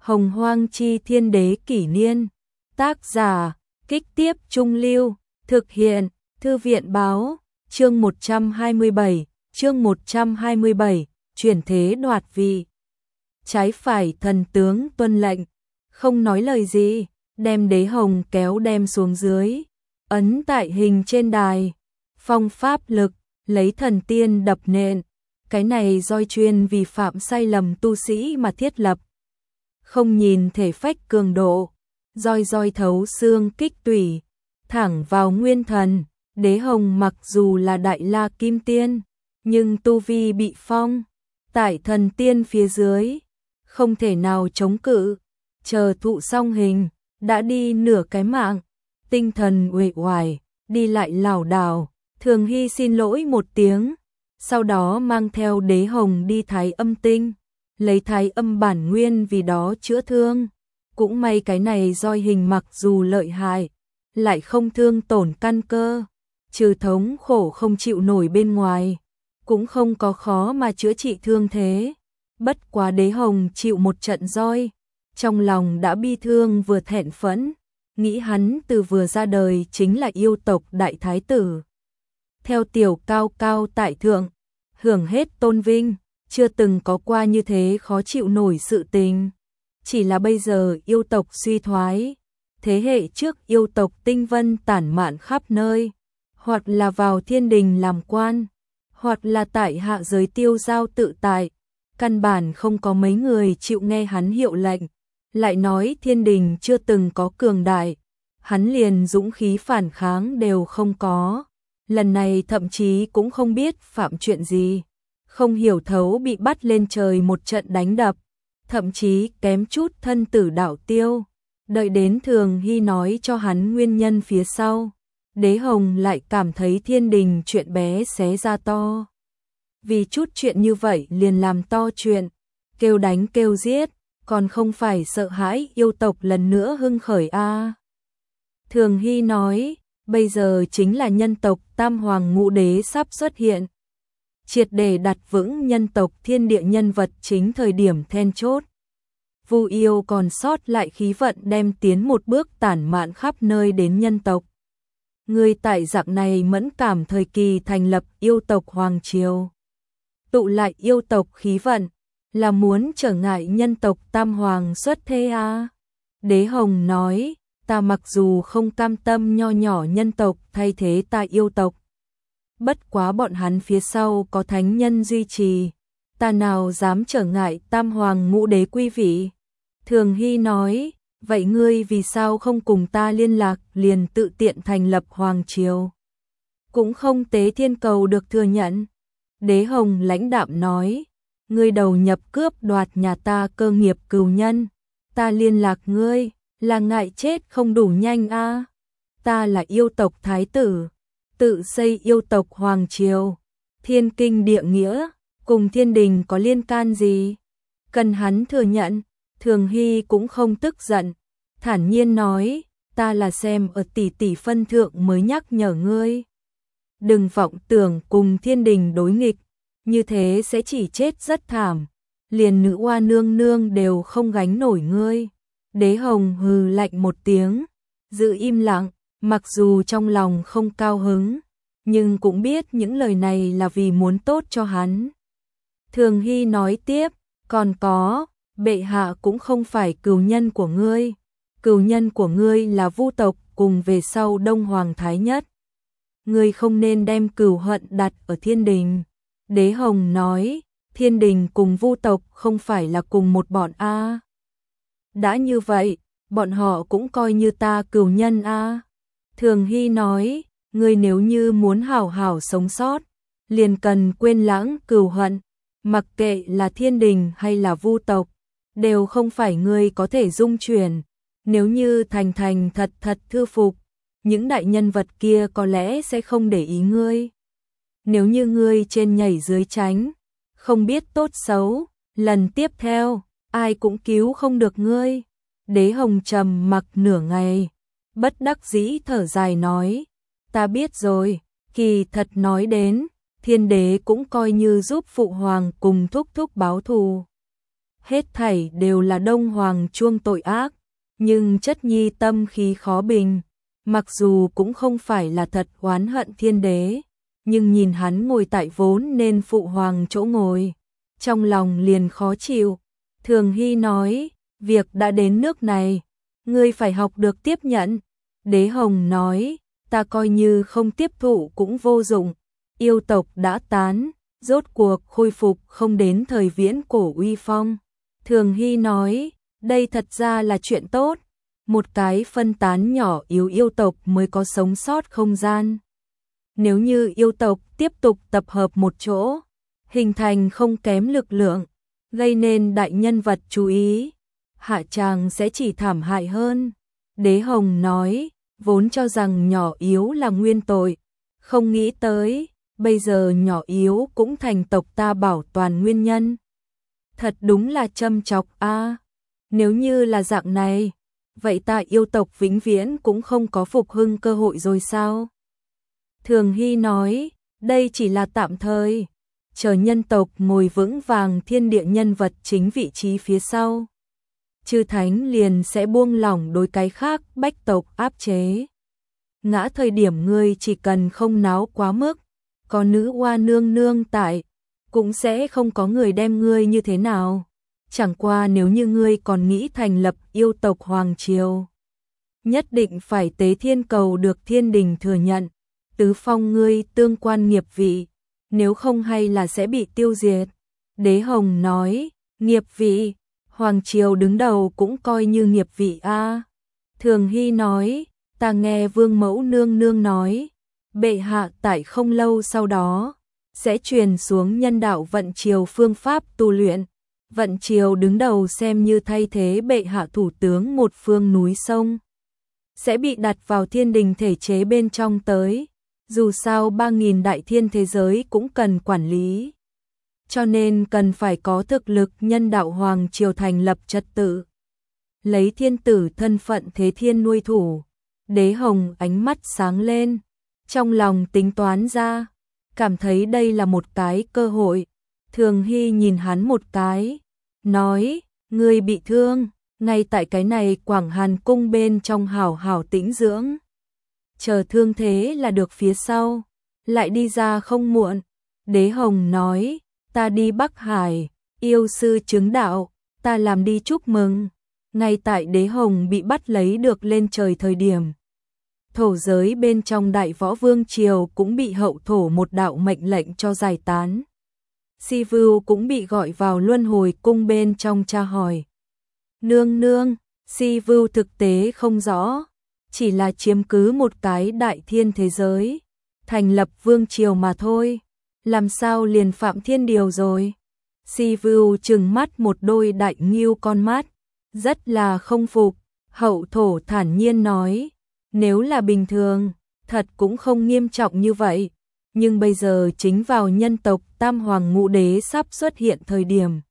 Hồng Hoang Chi Thiên Đế Kỷ Niên. Tác giả, Kích Tiếp Trung Lưu. Thực hiện, Thư viện Báo. Chương 127, chuyển thế đoạt vị. Trái phải thần tướng tuân lệnh, không nói lời gì, đem Đế Hồng kéo đem xuống dưới, ấn tại hình trên đài, phong pháp lực, lấy thần tiên đập nện. Cái này roi chuyên vì phạm sai lầm tu sĩ mà thiết lập. Không nhìn thể phách cường độ, roi thấu xương kích tủy, thẳng vào nguyên thần. Đế Hồng mặc dù là Đại La Kim Tiên, nhưng tu vi bị phong tại thần tiên phía dưới, không thể nào chống cự. Chờ thụ xong hình, đã đi nửa cái mạng, tinh thần uể oải, đi lại lảo đảo. Thường Hy xin lỗi một tiếng, sau đó mang theo Đế Hồng đi Thái Âm Tinh, lấy Thái Âm bản nguyên vì đó chữa thương. Cũng may cái này roi hình mặc dù lợi hại, lại không thương tổn căn cơ, trừ thống khổ không chịu nổi bên ngoài, cũng không có khó mà chữa trị thương thế. Bất quá Đế Hồng chịu một trận roi, trong lòng đã bi thương vừa thẹn phẫn, nghĩ hắn từ vừa ra đời chính là yêu tộc đại thái tử. Theo tiểu cao cao tại thượng, hưởng hết tôn vinh, chưa từng có qua như thế khó chịu nổi sự tình. Chỉ là bây giờ yêu tộc suy thoái, thế hệ trước yêu tộc tinh vân tản mạn khắp nơi, hoặc là vào thiên đình làm quan, hoặc là tại hạ giới tiêu giao tự tại, căn bản không có mấy người chịu nghe hắn hiệu lệnh. Lại nói thiên đình chưa từng có cường đại, hắn liền dũng khí phản kháng đều không có. Lần này thậm chí cũng không biết phạm chuyện gì, không hiểu thấu bị bắt lên trời một trận đánh đập, thậm chí kém chút thân tử đạo tiêu. Đợi đến Thường Hy nói cho hắn nguyên nhân phía sau, Đế Hồng lại cảm thấy thiên đình chuyện bé xé ra to. Vì chút chuyện như vậy liền làm to chuyện, kêu đánh kêu giết, còn không phải sợ hãi yêu tộc lần nữa hưng khởi a. Thường Hy nói, bây giờ chính là nhân tộc Tam Hoàng Ngũ Đế sắp xuất hiện, triệt để đặt vững nhân tộc thiên địa nhân vật chính thời điểm then chốt. Vu yêu còn sót lại khí vận đem tiến một bước tản mạn khắp nơi đến nhân tộc. Người tại dạng này mẫn cảm thời kỳ thành lập yêu tộc Hoàng Triều, tụ lại yêu tộc khí vận, là muốn trở ngại nhân tộc Tam Hoàng xuất thế à? Đế Hồng nói, ta mặc dù không cam tâm nho nhỏ nhân tộc thay thế ta yêu tộc, bất quá bọn hắn phía sau có thánh nhân duy trì, ta nào dám trở ngại Tam Hoàng Ngũ Đế quy vị. Thường Hy nói, vậy ngươi vì sao không cùng ta liên lạc liền tự tiện thành lập Hoàng Triều? Cũng không tế thiên cầu được thừa nhận. Đế Hồng lãnh đạm nói, ngươi đầu nhập cướp đoạt nhà ta cơ nghiệp cừu nhân, ta liên lạc ngươi, là ngại chết không đủ nhanh a. Ta là yêu tộc thái tử, tự xây yêu tộc Hoàng Triều, thiên kinh địa nghĩa, cùng thiên đình có liên can gì? Cần hắn thừa nhận. Thường Hy cũng không tức giận, thản nhiên nói, ta là xem ở tỷ tỷ phân thượng mới nhắc nhở ngươi. Đừng vọng tưởng cùng thiên đình đối nghịch, như thế sẽ chỉ chết rất thảm, liền nữ oa nương nương đều không gánh nổi ngươi. Đế Hồng hừ lạnh một tiếng, giữ im lặng, mặc dù trong lòng không cao hứng, nhưng cũng biết những lời này là vì muốn tốt cho hắn. Thường Hy nói tiếp, còn có, bệ hạ cũng không phải cừu nhân của ngươi, cừu nhân của ngươi là Vu tộc cùng về sau Đông Hoàng Thái Nhất. Ngươi không nên đem cừu hận đặt ở thiên đình. Đế Hồng nói, thiên đình cùng Vu tộc không phải là cùng một bọn a. Đã như vậy, bọn họ cũng coi như ta cừu nhân a. Thường Hy nói, ngươi nếu như muốn hảo hảo sống sót, liền cần quên lãng cừu hận, mặc kệ là thiên đình hay là Vu tộc, đều không phải ngươi có thể dung chuyển. Nếu như thành thật thư phục, những đại nhân vật kia có lẽ sẽ không để ý ngươi. Nếu như ngươi trên nhảy dưới tránh, không biết tốt xấu, lần tiếp theo, ai cũng cứu không được ngươi. Đế Hồng trầm mặc nửa ngày, bất đắc dĩ thở dài nói, ta biết rồi, kỳ thật nói đến, thiên đế cũng coi như giúp phụ hoàng cùng thúc báo thù. hết thảy đều là Đông Hoàng chuông tội ác, nhưng chất nhi tâm khí khó bình, mặc dù cũng không phải là thật oán hận thiên đế, nhưng nhìn hắn ngồi tại vốn nên phụ hoàng chỗ ngồi, trong lòng liền khó chịu. Thường Hy nói, việc đã đến nước này, ngươi phải học được tiếp nhận. Đế Hồng nói, ta coi như không tiếp thụ cũng vô dụng, yêu tộc đã tán, rốt cuộc khôi phục không đến thời viễn cổ uy phong. Thường Hy nói, đây thật ra là chuyện tốt, một cái phân tán nhỏ yếu yêu tộc mới có sống sót không gian. Nếu như yêu tộc tiếp tục tập hợp một chỗ, hình thành không kém lực lượng, gây nên đại nhân vật chú ý, hạ tràng sẽ chỉ thảm hại hơn. Đế Hồng nói, vốn cho rằng nhỏ yếu là nguyên tội, không nghĩ tới, bây giờ nhỏ yếu cũng thành tộc ta bảo toàn nguyên nhân. Thật đúng là châm chọc a. Nếu như là dạng này, vậy ta yêu tộc vĩnh viễn cũng không có phục hưng cơ hội rồi sao? Thường Hy nói, đây chỉ là tạm thời, chờ nhân tộc ngồi vững vàng thiên địa nhân vật chính vị trí phía sau. Chư thánh liền sẽ buông lỏng đối cái khác bách tộc áp chế. Ngã thời điểm ngươi chỉ cần không náo quá mức, có nữ hoa nương nương tại, cũng sẽ không có người đem ngươi như thế nào. Chẳng qua nếu như ngươi còn nghĩ thành lập yêu tộc Hoàng Triều, nhất định phải tế thiên cầu được thiên đình thừa nhận, tứ phong ngươi tương quan nghiệp vị, nếu không hay là sẽ bị tiêu diệt. Đế Hồng nói, nghiệp vị, Hoàng Triều đứng đầu cũng coi như nghiệp vị a. Thường Hy nói, ta nghe Vương Mẫu nương nương nói, bệ hạ tại không lâu sau đó sẽ truyền xuống nhân đạo vận triều phương pháp tu luyện. Vận triều đứng đầu xem như thay thế bệ hạ thủ tướng một phương núi sông, sẽ bị đặt vào thiên đình thể chế bên trong tới. Dù sao 3.000 đại thiên thế giới cũng cần quản lý, cho nên cần phải có thực lực nhân đạo Hoàng Triều thành lập trật tự. Lấy thiên tử thân phận thế thiên nuôi thủ. Đế Hồng ánh mắt sáng lên, trong lòng tính toán ra, cảm thấy đây là một cái cơ hội. Thường Hy nhìn hắn một cái, nói, ngươi bị thương, ngay tại cái này Quảng Hàn cung bên trong hảo hảo tĩnh dưỡng. Chờ thương thế là được phía sau, lại đi ra không muộn. Đế Hồng nói, ta đi Bắc Hải, yêu sư chứng đạo, ta làm đi chúc mừng. Ngay tại Đế Hồng bị bắt lấy được lên trời thời điểm, thổ giới bên trong Đại Võ Vương Triều cũng bị hậu thổ một đạo mệnh lệnh cho giải tán. Si Vưu cũng bị gọi vào luân hồi cung bên trong tra hỏi. Nương nương, Si Vưu thực tế không rõ, chỉ là chiếm cứ một cái đại thiên thế giới, thành lập vương triều mà thôi, làm sao liền phạm thiên điều rồi. Si Vưu trừng mắt một đôi đại ngưu con mắt, rất là không phục. Hậu thổ thản nhiên nói, nếu là bình thường, thật cũng không nghiêm trọng như vậy, nhưng bây giờ chính vào nhân tộc Tam Hoàng Ngũ Đế sắp xuất hiện thời điểm,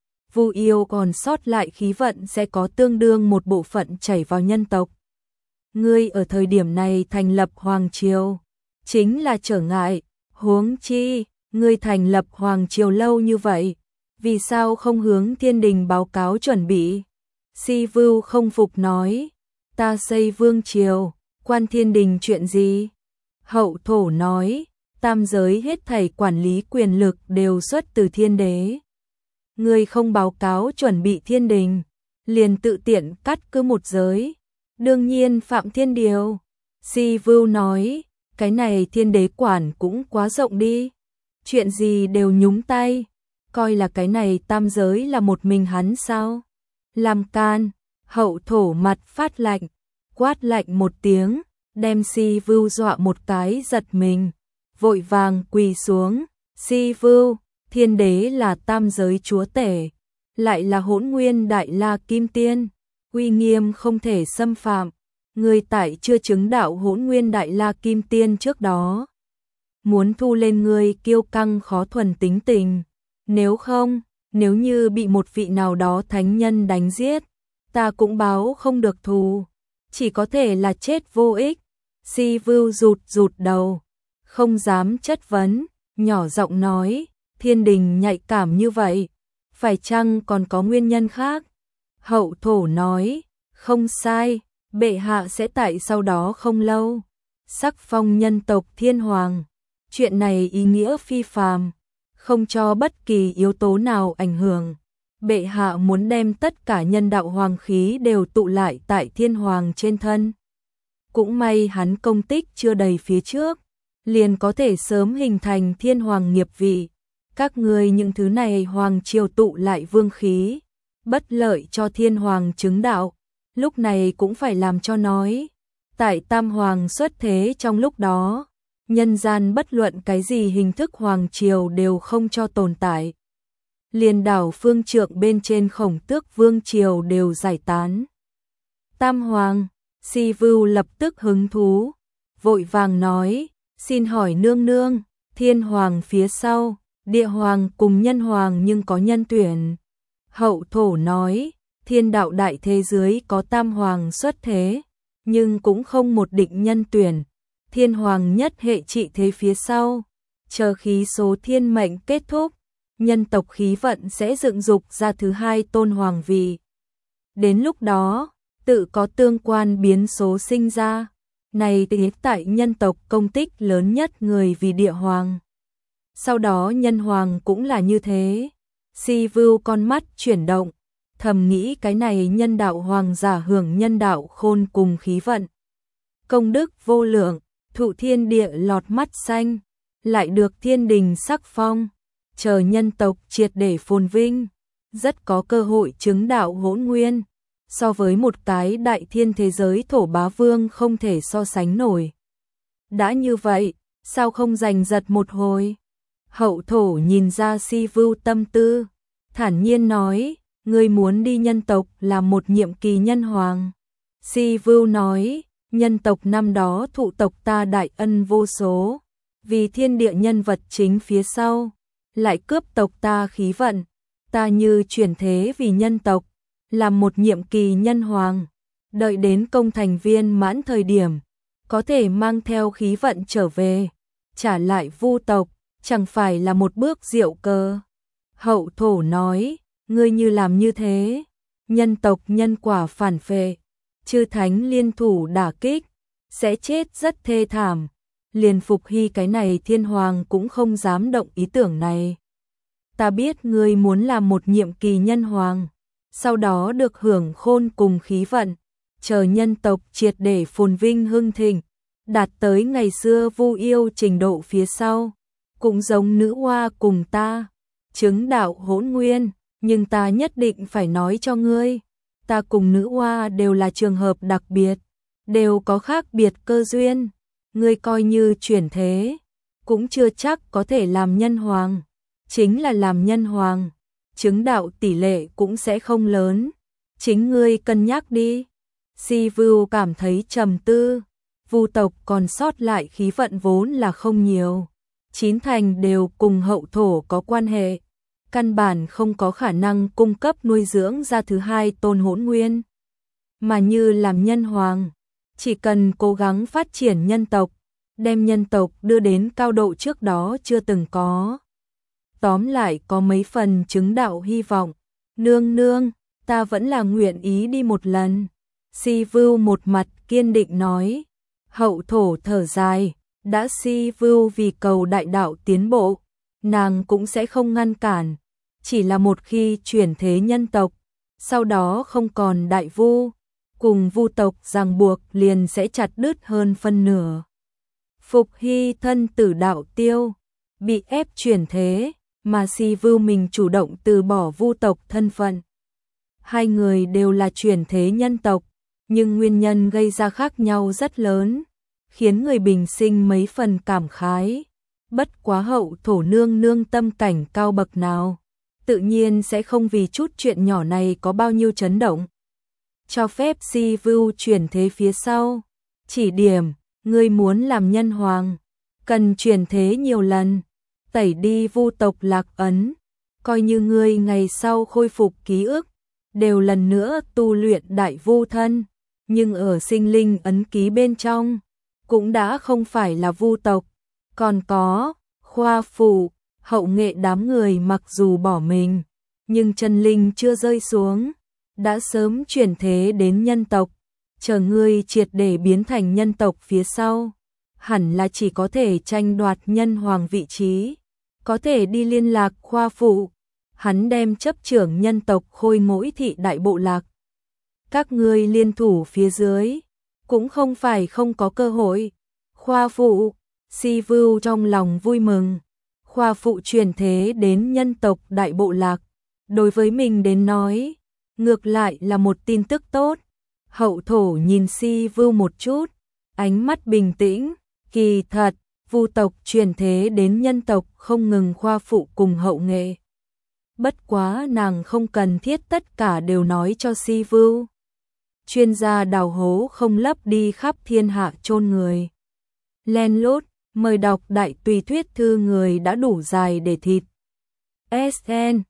Vu yêu còn sót lại khí vận sẽ có tương đương một bộ phận chảy vào nhân tộc. Ngươi ở thời điểm này thành lập Hoàng Triều, chính là trở ngại, huống chi, ngươi thành lập Hoàng Triều lâu như vậy, vì sao không hướng thiên đình báo cáo chuẩn bị? Si Vưu không phục nói, ta xây vương triều, quan thiên đình chuyện gì? Hậu thổ nói, tam giới hết thảy quản lý quyền lực đều xuất từ thiên đế. Ngươi không báo cáo chuẩn bị thiên đình, liền tự tiện cắt cứ một giới, đương nhiên phạm thiên điều. Si Vưu nói, cái này thiên đế quản cũng quá rộng đi, chuyện gì đều nhúng tay, coi là cái này tam giới là một mình hắn sao? Làm can. Hậu thổ mặt phát lạnh, quát lạnh một tiếng, đem Si Vưu dọa một cái giật mình, vội vàng quỳ xuống. Si Vưu, thiên đế là tam giới chúa tể, lại là Hỗn Nguyên Đại La Kim Tiên, uy nghiêm không thể xâm phạm. Người tại chưa chứng đạo Hỗn Nguyên Đại La Kim Tiên trước đó, muốn thu lên người kiêu căng khó thuần tính tình, nếu không, nếu như bị một vị nào đó thánh nhân đánh giết, ta cũng báo không được thù, chỉ có thể là chết vô ích. Si Vưu rụt rụt đầu, không dám chất vấn, nhỏ giọng nói, thiên đình nhạy cảm như vậy, phải chăng còn có nguyên nhân khác? Hậu thổ nói, không sai, bệ hạ sẽ tại sau đó không lâu sắc phong nhân tộc thiên hoàng. Chuyện này ý nghĩa phi phàm, không cho bất kỳ yếu tố nào ảnh hưởng. Bệ hạ muốn đem tất cả nhân đạo hoàng khí đều tụ lại tại thiên hoàng trên thân. Cũng may hắn công tích chưa đầy phía trước, liền có thể sớm hình thành thiên hoàng nghiệp vị. Các ngươi những thứ này hoàng triều tụ lại vương khí, bất lợi cho thiên hoàng chứng đạo, lúc này cũng phải làm cho nói. Tại tam hoàng xuất thế trong lúc đó, nhân gian bất luận cái gì hình thức hoàng triều đều không cho tồn tại. Liền đảo phương trượng bên trên Khổng Tước vương triều đều giải tán. Tam hoàng, Si Vưu lập tức hứng thú, vội vàng nói, xin hỏi nương nương, thiên hoàng phía sau, địa hoàng cùng nhân hoàng nhưng có nhân tuyển. Hậu thổ nói, thiên đạo đại thế giới có tam hoàng xuất thế, nhưng cũng không một định nhân tuyển. Thiên hoàng nhất hệ trị thế phía sau, chờ khí số thiên mệnh kết thúc, nhân tộc khí vận sẽ dựng dục ra thứ hai tôn hoàng vị. Đến lúc đó, tự có tương quan biến số sinh ra. Này thì tại nhân tộc công tích lớn nhất người vì địa hoàng. Sau đó nhân hoàng cũng là như thế. Si Vưu con mắt chuyển động, thầm nghĩ cái này nhân đạo hoàng giả hưởng nhân đạo khôn cùng khí vận. Công đức vô lượng, thụ thiên địa lọt mắt xanh, lại được thiên đình sắc phong, chờ nhân tộc triệt để phồn vinh, rất có cơ hội chứng đạo hỗn nguyên, so với một cái đại thiên thế giới thổ bá vương không thể so sánh nổi. Đã như vậy, sao không giành giật một hồi? Hậu thổ nhìn ra Si Vưu tâm tư, thản nhiên nói, ngươi muốn đi nhân tộc làm một nhiệm kỳ nhân hoàng. Si Vưu nói, nhân tộc năm đó thụ tộc ta đại ân vô số, vì thiên địa nhân vật chính phía sau, lại cướp tộc ta khí vận, ta như chuyển thế vì nhân tộc, làm một nhiệm kỳ nhân hoàng, đợi đến công thành viên mãn thời điểm, có thể mang theo khí vận trở về, trả lại Vu tộc, chẳng phải là một bước diệu cơ. Hậu thổ nói, ngươi như làm như thế, nhân tộc nhân quả phản phệ, chư thánh liên thủ đả kích, sẽ chết rất thê thảm. Liền Phục Hy cái này thiên hoàng cũng không dám động ý tưởng này. Ta biết ngươi muốn làm một nhiệm kỳ nhân hoàng, sau đó được hưởng khôn cùng khí vận, chờ nhân tộc triệt để phồn vinh hưng thịnh, đạt tới ngày xưa Vu yêu trình độ phía sau, cũng giống nữ hoa cùng ta, chứng đạo hỗn nguyên, nhưng ta nhất định phải nói cho ngươi, ta cùng nữ hoa đều là trường hợp đặc biệt, đều có khác biệt cơ duyên, ngươi coi như chuyển thế, cũng chưa chắc có thể làm nhân hoàng, chính là làm nhân hoàng, chứng đạo tỷ lệ cũng sẽ không lớn, chính ngươi cân nhắc đi. Si Vưu cảm thấy trầm tư, Vu tộc còn sót lại khí vận vốn là không nhiều, 9 thành đều cùng hậu thổ có quan hệ, căn bản không có khả năng cung cấp nuôi dưỡng ra thứ hai tôn hỗn nguyên. Mà như làm nhân hoàng, chỉ cần cố gắng phát triển nhân tộc, đem nhân tộc đưa đến cao độ trước đó chưa từng có. Tóm lại có mấy phần chứng đạo hy vọng. Nương nương, ta vẫn là nguyện ý đi một lần. Si Vưu một mặt kiên định nói. Hậu thổ thở dài, đã Si Vưu vì cầu đại đạo tiến bộ, nàng cũng sẽ không ngăn cản. Chỉ là một khi chuyển thế nhân tộc, sau đó không còn đại vu, cùng Vu tộc ràng buộc liền sẽ chặt đứt hơn phân nửa. Phục Hy thân tử đạo tiêu, bị ép chuyển thế, mà Si Vưu mình chủ động từ bỏ Vu tộc thân phận. Hai người đều là chuyển thế nhân tộc, nhưng nguyên nhân gây ra khác nhau rất lớn, khiến người bình sinh mấy phần cảm khái. Bất quá hậu thổ nương nương tâm cảnh cao bậc nào, tự nhiên sẽ không vì chút chuyện nhỏ này có bao nhiêu chấn động. Cho phép Si Vưu chuyển thế phía sau, chỉ điểm, ngươi muốn làm nhân hoàng, cần chuyển thế nhiều lần, tẩy đi Vu tộc lạc ấn, coi như ngươi ngày sau khôi phục ký ức, đều lần nữa tu luyện đại vu thân, nhưng ở sinh linh ấn ký bên trong, cũng đã không phải là Vu tộc. Còn có, khoa phủ, hậu nghệ đám người mặc dù bỏ mình, nhưng chân linh chưa rơi xuống, đã sớm chuyển thế đến nhân tộc, chờ ngươi triệt để biến thành nhân tộc phía sau, hẳn là chỉ có thể tranh đoạt nhân hoàng vị trí, có thể đi liên lạc khoa phụ, hắn đem chấp trưởng nhân tộc Khôi Mỗi thị đại bộ lạc. Các ngươi liên thủ phía dưới, cũng không phải không có cơ hội. Khoa phụ, Si Vưu trong lòng vui mừng, khoa phụ chuyển thế đến nhân tộc đại bộ lạc, đối với mình đến nói, ngược lại là một tin tức tốt. Hậu thổ nhìn Si Vưu một chút, ánh mắt bình tĩnh, kỳ thật, Vu tộc chuyển thế đến nhân tộc không ngừng khoa phụ cùng hậu nghệ. Bất quá nàng không cần thiết tất cả đều nói cho Si Vưu. Chuyên gia đào hố không lấp đi khắp thiên hạ chôn người. Len lút, mời đọc đại tùy thuyết thư người đã đủ dài để thịt. SN